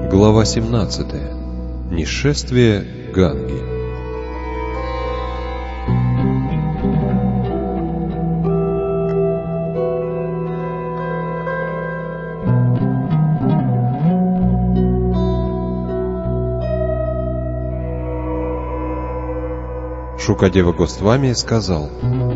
Глава 17. Несшествие Ганги. Шукадева Госвами сказал: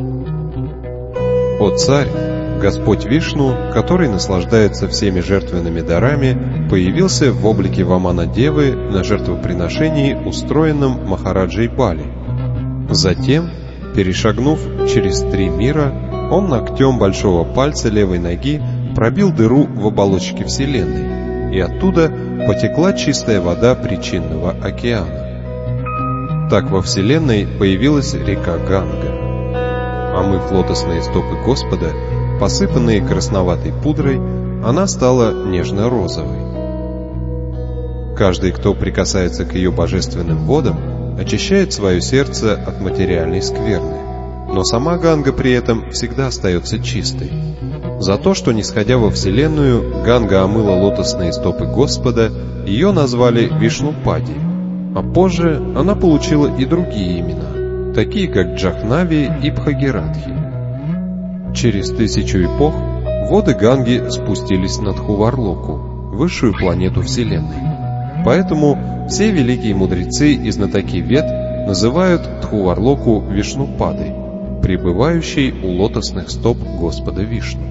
«О царь, Господь Вишну, который наслаждается всеми жертвенными дарами, появился в облике Вамана-девы на жертвоприношении, устроенном Махараджей Бали. Затем, перешагнув через 3 мира, он ногтем большого пальца левой ноги пробил дыру в оболочке Вселенной, и оттуда потекла чистая вода причинного океана. Так во Вселенной появилась река Ганга. Омыв лотосные стопы Господа, посыпанные красноватой пудрой, она стала нежно-розовой. Каждый, кто прикасается к ее божественным водам, очищает свое сердце от материальной скверны, но сама Ганга при этом всегда остается чистой. За то, что, нисходя во Вселенную, Ганга омыла лотосные стопы Господа, ее назвали Вишнупади, а позже она получила и другие имена, такие как Джахнави и Бхагиратхи. Через 1000 эпох воды Ганги спустились на Тхуварлоку, высшую планету Вселенной. Поэтому все великие мудрецы и знатоки Вед называют Тхуварлоку Вишнупадой, пребывающей у лотосных стоп Господа Вишну.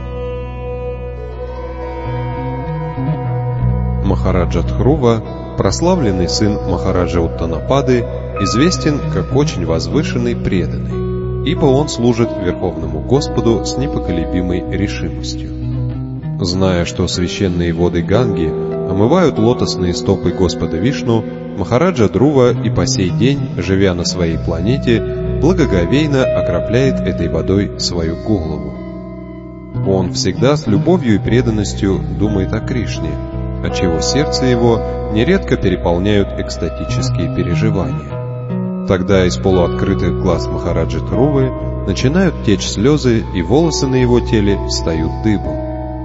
Махараджа Дхрува, прославленный сын Махараджа Уттанапады, известен как очень возвышенный преданный, ибо он служит Верховному Господу с непоколебимой решимостью. Зная, что священные воды Ганги омывают лотосные стопы Господа Вишну, Махараджа Друва и по сей день, живя на своей планете, благоговейно окропляет этой водой свою голову. Он всегда с любовью и преданностью думает о Кришне, отчего сердце его нередко переполняют экстатические переживания. Тогда из полуоткрытых глаз Махараджи Друвы начинают течь слезы, и волосы на его теле встают дыбом.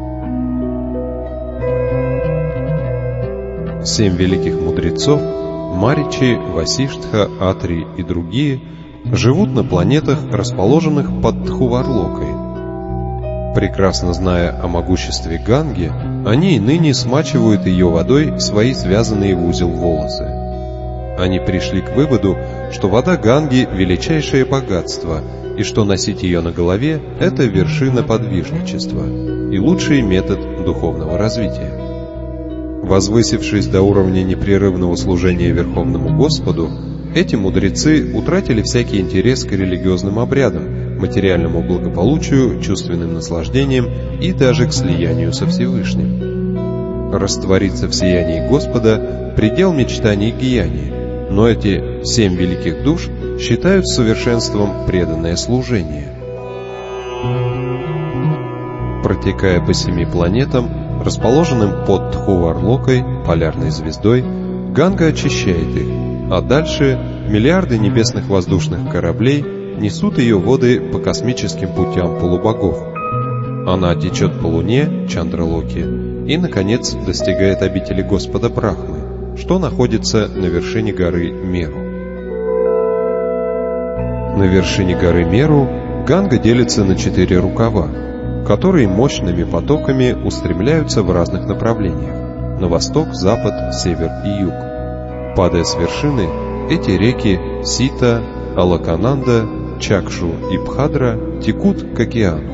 7 великих мудрецов — Маричи, Васиштха, Атри и другие — живут на планетах, расположенных под Тхуварлокой. Прекрасно зная о могуществе Ганги, они и ныне смачивают ее водой свои связанные в узел волосы. Они пришли к выводу, что вода Ганги — величайшее богатство, и что носить ее на голове — это вершина подвижничества и лучший метод духовного развития. Возвысившись до уровня непрерывного служения Верховному Господу, эти мудрецы утратили всякий интерес к религиозным обрядам, материальному благополучию, чувственным наслаждениям и даже к слиянию со Всевышним. Раствориться в сиянии Господа — предел мечтаний Гьяни, но эти 7 великих душ считают совершенством преданное служение. Протекая по 7 планетам, расположенным под Тхуварлокой, полярной звездой, Ганга очищает их, а дальше миллиарды небесных воздушных кораблей несут ее воды по космическим путям полубогов. Она течет по Луне, Чандралоке, и, наконец, достигает обители Господа Брахмы, что находится на вершине горы Меру. На вершине горы Меру Ганга делится на 4 рукава, которые мощными потоками устремляются в разных направлениях — на восток, запад, север и юг. Падая с вершины, эти реки Сита, Алакананда, Чакшу и Бхадра текут к океану.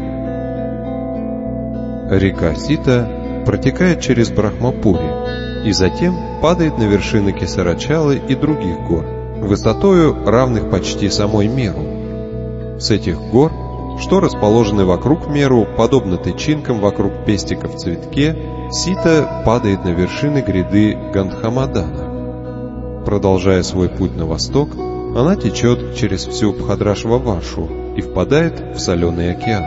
Река Сита протекает через Брахмапури и затем падает на вершины Кесарачалы и других гор, высотою равных почти самой Меру. С этих гор, что расположены вокруг Меру, подобно тычинкам вокруг пестика в цветке, Сита падает на вершины гряды Гандхамадана. Продолжая свой путь на восток, она течет через всю Бхадрашвавашу и впадает в соленый океан.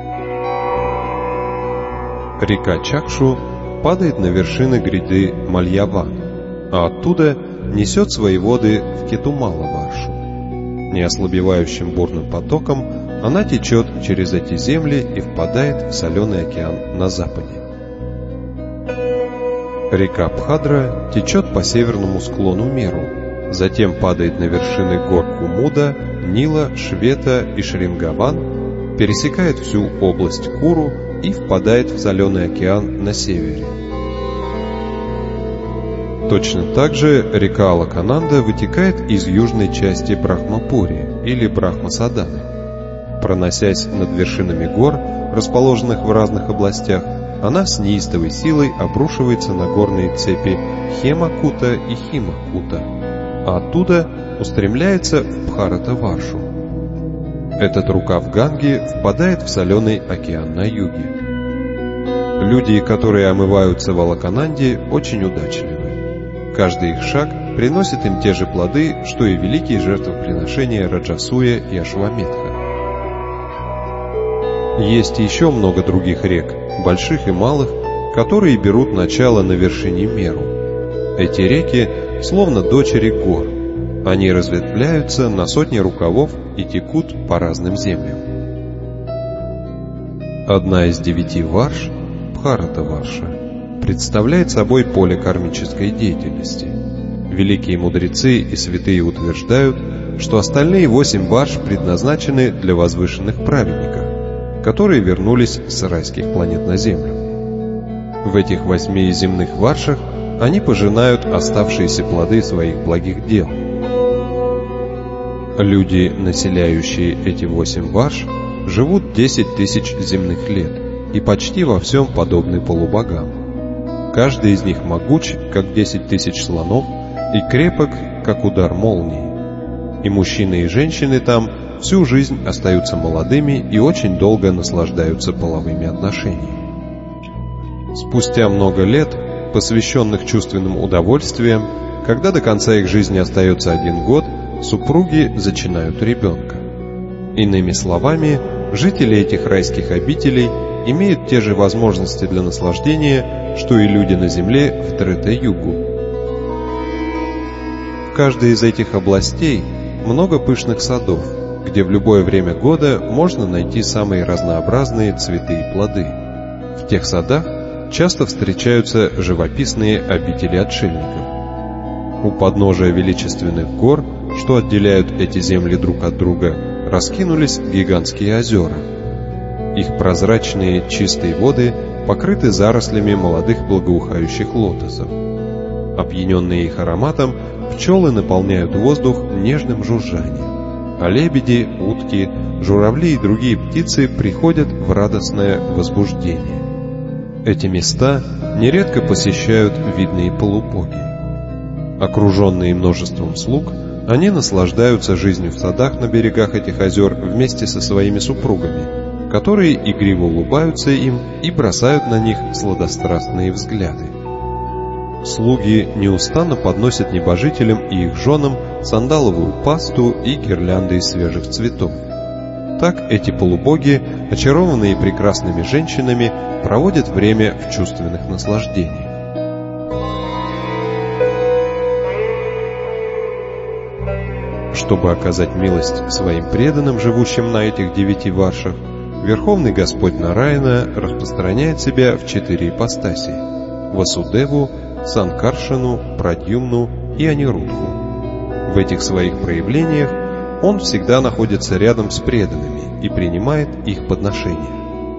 Река Чакшу падает на вершины гряды Мальяван, а оттуда несет свои воды в Кетумалавашу. Неослабевающим бурным потоком она течет через эти земли и впадает в соленый океан на западе. Река Бхадра течет по северному склону Меру, затем падает на вершины гор Кумуда, Нила, Швета и Шрингаван, пересекает всю область Куру и впадает в соленый океан на севере. Точно так же река Алакананда вытекает из южной части Брахмапури или Брахмасаданы. Проносясь над вершинами гор, расположенных в разных областях, она с неистовой силой обрушивается на горные цепи Хемакута и Химакута, а оттуда устремляется в Бхаратаваршу. Этот рукав Ганги впадает в соленый океан на юге. Люди, которые омываются в Алакананде, очень удачливы. Каждый их шаг приносит им те же плоды, что и великие жертвоприношения Раджасуя и Ашваметха. Есть еще много других рек, больших и малых, которые берут начало на вершине Меру. Эти реки словно дочери гор. Они разветвляются на сотни рукавов и текут по разным землям. Одна из 9 варш, Бхаратаварша, представляет собой поле кармической деятельности. Великие мудрецы и святые утверждают, что остальные 8 варш предназначены для возвышенных праведников, которые вернулись с райских планет на Землю. В этих 8 земных варшах они пожинают оставшиеся плоды своих благих дел. Люди, населяющие эти 8 варш, живут 10 тысяч земных лет и почти во всем подобны полубогам. Каждый из них могуч, как 10 тысяч слонов, и крепок, как удар молнии. И мужчины и женщины там всю жизнь остаются молодыми и очень долго наслаждаются половыми отношениями. Спустя много лет, посвященных чувственным удовольствиям, когда до конца их жизни остается 1 год, супруги зачинают ребенка. Иными словами, жители этих райских обителей имеют те же возможности для наслаждения, что и люди на земле в Трета-югу. В каждой из этих областей много пышных садов, где в любое время года можно найти самые разнообразные цветы и плоды. В тех садах часто встречаются живописные обители отшельников. У подножия величественных гор, что отделяют эти земли друг от друга, раскинулись гигантские озера. Их прозрачные чистые воды покрыты зарослями молодых благоухающих лотосов. Опьяненные их ароматом, пчелы наполняют воздух нежным жужжанием, а лебеди, утки, журавли и другие птицы приходят в радостное возбуждение. Эти места нередко посещают видные полубоги. Окруженные множеством слуг, они наслаждаются жизнью в садах на берегах этих озер вместе со своими супругами, которые игриво улыбаются им и бросают на них сладострастные взгляды. Слуги неустанно подносят небожителям и их женам сандаловую пасту и гирлянды из свежих цветов. Так эти полубоги, очарованные прекрасными женщинами, проводят время в чувственных наслаждениях. Чтобы оказать милость своим преданным, живущим на этих 9 варшах, Верховный Господь Нараяна распространяет себя в 4 ипостаси – Васудеву, Санкаршану, Прадьюмну и Анирудху. В этих своих проявлениях Он всегда находится рядом с преданными и принимает их подношения.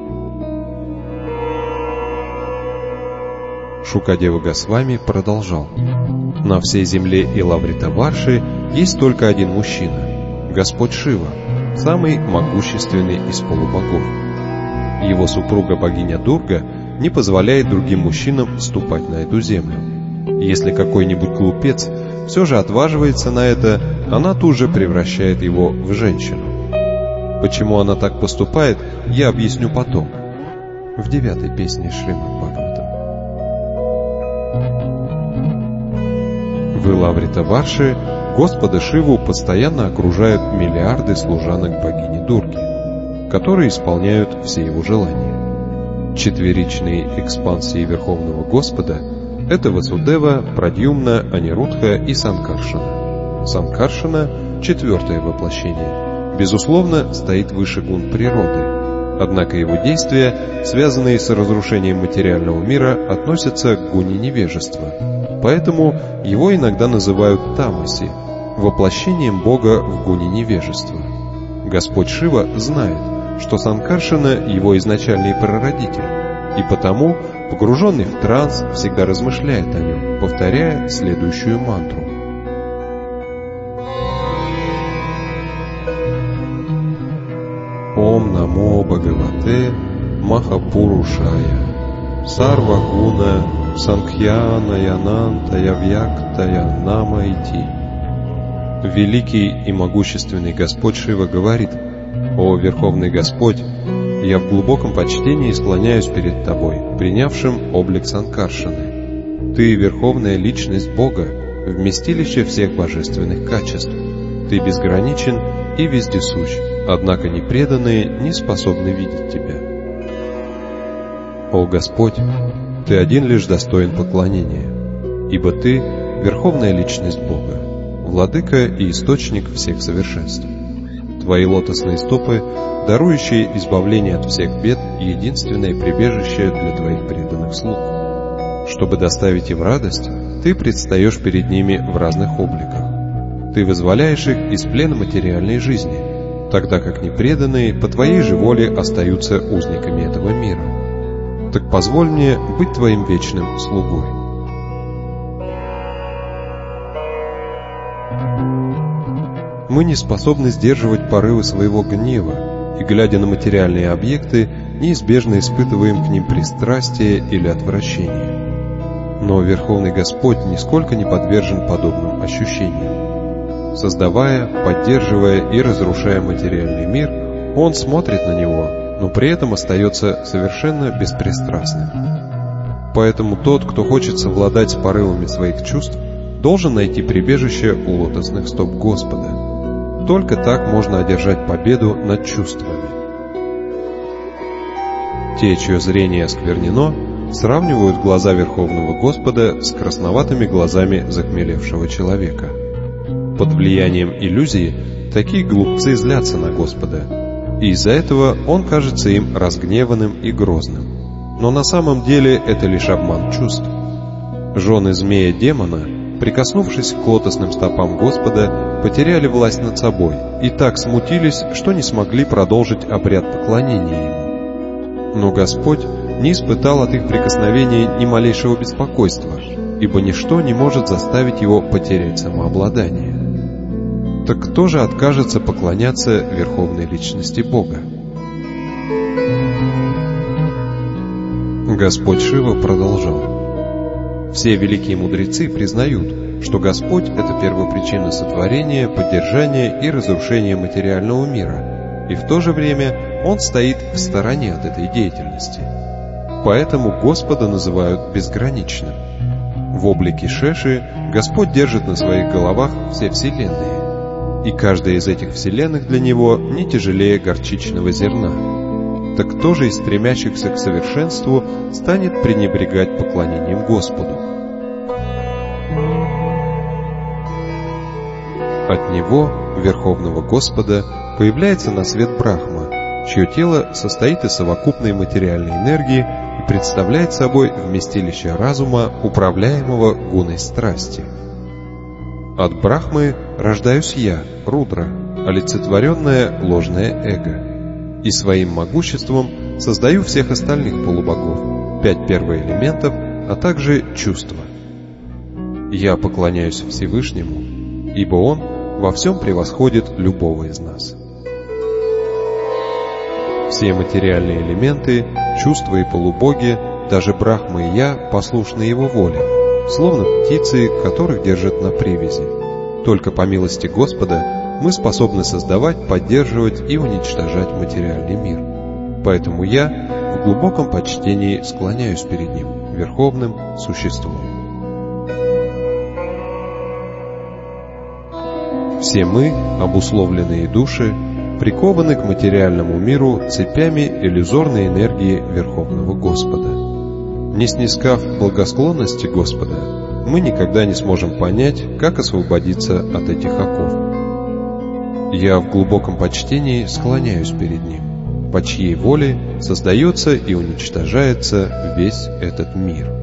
Шукадева Госвами продолжал: «На всей земле Илавритаварши есть только один мужчина – Господь Шива, самый могущественный из полубогов. Его супруга богиня Дурга не позволяет другим мужчинам ступать на эту землю. Если какой-нибудь глупец все же отваживается на это, она тут же превращает его в женщину. Почему она так поступает, я объясню потом, в 9 песне Шримад Бхагаватам. В Илавритаварше Господа Шиву постоянно окружают миллиарды служанок богини Дурги, которые исполняют все его желания. Четверичные экспансии Верховного Господа – это Васудева, Прадьюмна, Анирудха и Санкаршана. Санкаршана – 4-е воплощение, безусловно, стоит выше гун природы. Однако его действия, связанные с разрушением материального мира, относятся к гуне невежества. Поэтому его иногда называют тамаси, воплощением Бога в гуне невежества. Господь Шива знает, что Санкаршана — его изначальный прародитель, и потому, погруженный в транс, всегда размышляет о нем, повторяя следующую мантру. Ом намо Бхагавате Махапурушая Сарвагуна Санкхьяная Нантая Вьяктая Нама Ити. Великий и могущественный Господь Шива говорит: «О Верховный Господь, я в глубоком почтении склоняюсь перед Тобой, принявшим облик Санкаршаны. Ты — Верховная Личность Бога, вместилище всех божественных качеств. Ты безграничен и вездесущ, однако непреданные не способны видеть Тебя. О Господь, Ты один лишь достоин поклонения, ибо Ты — Верховная Личность Бога, Владыка и Источник всех совершенств. Твои лотосные стопы, дарующие избавление от всех бед, единственное прибежище для Твоих преданных слуг. Чтобы доставить им радость, Ты предстаешь перед ними в разных обликах. Ты вызволяешь их из плена материальной жизни, тогда как непреданные по Твоей же воле остаются узниками этого мира. Так позволь мне быть Твоим вечным слугой». Мы не способны сдерживать порывы своего гнева, и, глядя на материальные объекты, неизбежно испытываем к ним пристрастие или отвращение. Но Верховный Господь нисколько не подвержен подобным ощущениям. Создавая, поддерживая и разрушая материальный мир, Он смотрит на него, но при этом остается совершенно беспристрастным. Поэтому тот, кто хочет совладать с порывами своих чувств, должен найти прибежище у лотосных стоп Господа. Только так можно одержать победу над чувствами. Те, чье зрение осквернено, сравнивают глаза Верховного Господа с красноватыми глазами захмелевшего человека. Под влиянием иллюзии такие глупцы злятся на Господа, и из-за этого Он кажется им разгневанным и грозным. Но на самом деле это лишь обман чувств. Жены змея-демона, прикоснувшись к лотосным стопам Господа, потеряли власть над собой и так смутились, что не смогли продолжить обряд поклонения Ему. Но Господь не испытал от их прикосновений ни малейшего беспокойства, ибо ничто не может заставить Его потерять самообладание. Так кто же откажется поклоняться Верховной Личности Бога? Господь Шива продолжал: «Все великие мудрецы признают, что Господь — это первопричина сотворения, поддержания и разрушения материального мира, и в то же время Он стоит в стороне от этой деятельности. Поэтому Господа называют безграничным. В облике Шеши Господь держит на своих головах все вселенные, и каждая из этих вселенных для Него не тяжелее горчичного зерна. Так кто же из стремящихся к совершенству станет пренебрегать поклонением Господу? От Него, Верховного Господа, появляется на свет Брахма, чье тело состоит из совокупной материальной энергии и представляет собой вместилище разума, управляемого гуной страсти. От Брахмы рождаюсь я, Рудра, олицетворенное ложное эго, и своим могуществом создаю всех остальных полубогов, 5 первоэлементов, а также чувства. Я поклоняюсь Всевышнему, ибо Он во всем превосходит любого из нас. Все материальные элементы, чувства и полубоги, даже Брахма и я послушны Его воле, словно птицы, которых держат на привязи. Только по милости Господа мы способны создавать, поддерживать и уничтожать материальный мир. Поэтому я в глубоком почтении склоняюсь перед Ним, Верховным Существом. Все мы, обусловленные души, прикованы к материальному миру цепями иллюзорной энергии Верховного Господа. Не снискав благосклонности Господа, мы никогда не сможем понять, как освободиться от этих оков. Я в глубоком почтении склоняюсь перед Ним. по чьей воле создается и уничтожается весь этот мир.